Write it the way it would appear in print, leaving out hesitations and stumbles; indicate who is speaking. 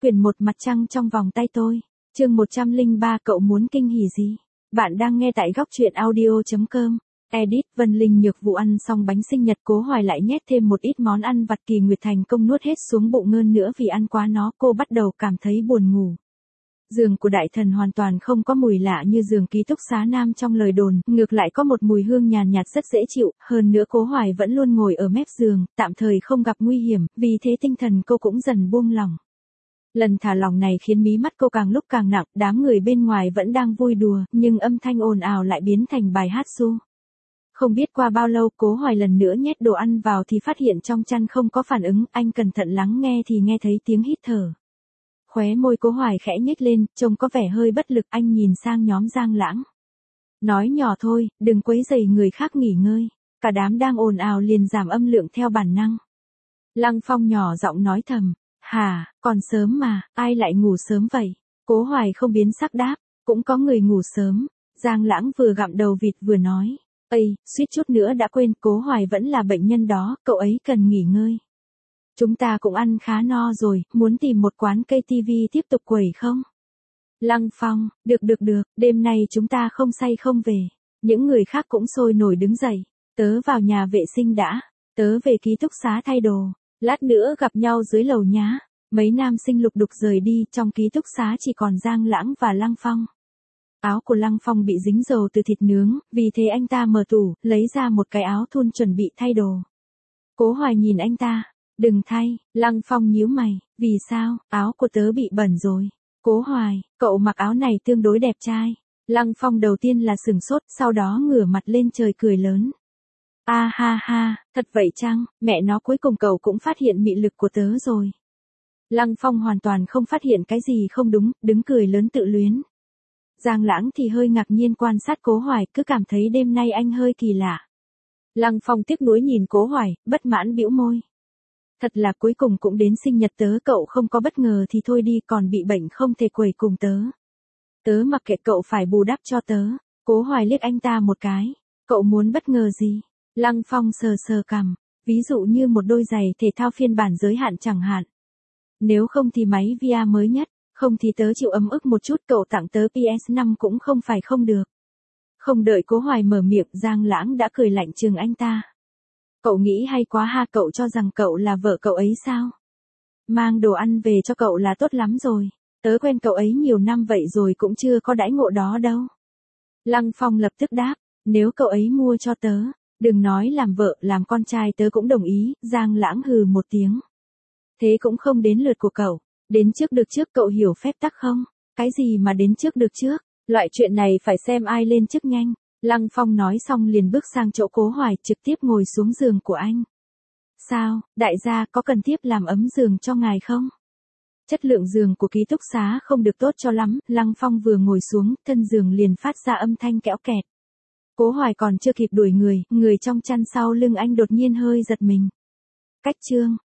Speaker 1: Quyển 1 Mặt trăng trong vòng tay tôi. Chương 103 cậu muốn kinh hỉ gì? Bạn đang nghe tại góc truyện audio.com. Edit Vân Linh Nhược Vụ ăn xong bánh sinh nhật Cố Hoài lại nhét thêm một ít món ăn vặt Kỳ Nguyệt thành công nuốt hết xuống bụng ngơn nữa vì ăn quá nó cô bắt đầu cảm thấy buồn ngủ. Giường của đại thần hoàn toàn không có mùi lạ như giường ký túc xá nam trong lời đồn, ngược lại có một mùi hương nhàn nhạt rất dễ chịu, hơn nữa Cố Hoài vẫn luôn ngồi ở mép giường, tạm thời không gặp nguy hiểm, vì thế tinh thần cô cũng dần buông lỏng. Lần thả lỏng này khiến mí mắt cô càng lúc càng nặng, đám người bên ngoài vẫn đang vui đùa, nhưng âm thanh ồn ào lại biến thành bài hát ru. Không biết qua bao lâu Cố Hoài lần nữa nhét đồ ăn vào thì phát hiện trong chăn không có phản ứng, anh cẩn thận lắng nghe thì nghe thấy tiếng hít thở. Khóe môi Cố Hoài khẽ nhếch lên, trông có vẻ hơi bất lực, anh nhìn sang nhóm Giang Lãng. Nói nhỏ thôi, đừng quấy rầy người khác nghỉ ngơi. Cả đám đang ồn ào liền giảm âm lượng theo bản năng. Lăng Phong nhỏ giọng nói thầm. Hả, còn sớm mà, ai lại ngủ sớm vậy? Cố Hoài không biến sắc đáp, cũng có người ngủ sớm. Giang Lãng vừa gặm đầu vịt vừa nói. Ây, suýt chút nữa đã quên, Cố Hoài vẫn là bệnh nhân đó, cậu ấy cần nghỉ ngơi. Chúng ta cũng ăn khá no rồi, muốn tìm một quán cây tivi tiếp tục quẩy không? Lăng Phong, được, đêm nay chúng ta không say không về. Những người khác cũng sôi nổi đứng dậy. Tớ vào nhà vệ sinh đã, tớ về ký túc xá thay đồ. Lát nữa gặp nhau dưới lầu nhá. Mấy nam sinh lục đục rời đi, trong ký túc xá chỉ còn Giang Lãng và Lăng Phong. Áo của Lăng Phong bị dính dầu từ thịt nướng, vì thế anh ta mở tủ, lấy ra một cái áo thun chuẩn bị thay đồ. Cố Hoài nhìn anh ta, đừng thay, Lăng Phong nhíu mày, vì sao, áo của tớ bị bẩn rồi. Cố Hoài, cậu mặc áo này tương đối đẹp trai. Lăng Phong đầu tiên là sửng sốt, sau đó ngửa mặt lên trời cười lớn. A ha ha, thật vậy chăng, mẹ nó cuối cùng cậu cũng phát hiện mị lực của tớ rồi. Lăng Phong hoàn toàn không phát hiện cái gì không đúng, đứng cười lớn tự luyến. Giang Lãng thì hơi ngạc nhiên quan sát Cố Hoài, cứ cảm thấy đêm nay anh hơi kỳ lạ. Lăng Phong tiếc nuối nhìn Cố Hoài, bất mãn bĩu môi. Thật là cuối cùng cũng đến sinh nhật tớ, cậu không có bất ngờ thì thôi đi, còn bị bệnh không thể quẩy cùng tớ. Tớ mặc kệ, cậu phải bù đắp cho tớ. Cố Hoài liếc anh ta một cái. Cậu muốn bất ngờ gì? Lăng Phong sờ sờ cằm. Ví dụ như một đôi giày thể thao phiên bản giới hạn chẳng hạn. Nếu không thì máy VR mới nhất, không thì tớ chịu ấm ức một chút, cậu tặng tớ PS5 cũng không phải không được. Không đợi Cố Hoài mở miệng, Giang Lãng đã cười lạnh chừng anh ta. Cậu nghĩ hay quá ha, cậu cho rằng cậu là vợ cậu ấy sao? Mang đồ ăn về cho cậu là tốt lắm rồi. Tớ quen cậu ấy nhiều năm vậy rồi cũng chưa có đãi ngộ đó đâu. Lăng Phong lập tức đáp, nếu cậu ấy mua cho tớ, đừng nói làm vợ, làm con trai tớ cũng đồng ý. Giang Lãng hừ một tiếng. Thế cũng không đến lượt của cậu. Đến trước được trước, cậu hiểu phép tắc không? Cái gì mà đến trước được trước? Loại chuyện này phải xem ai lên trước nhanh. Lăng Phong nói xong liền bước sang chỗ Cố Hoài, trực tiếp ngồi xuống giường của anh. Sao, đại gia có cần tiếp làm ấm giường cho ngài không? Chất lượng giường của ký túc xá không được tốt cho lắm, Lăng Phong vừa ngồi xuống, thân giường liền phát ra âm thanh kẽo kẹt. Cố Hoài còn chưa kịp đuổi người trong chăn sau lưng anh đột nhiên hơi giật mình. Cách chương,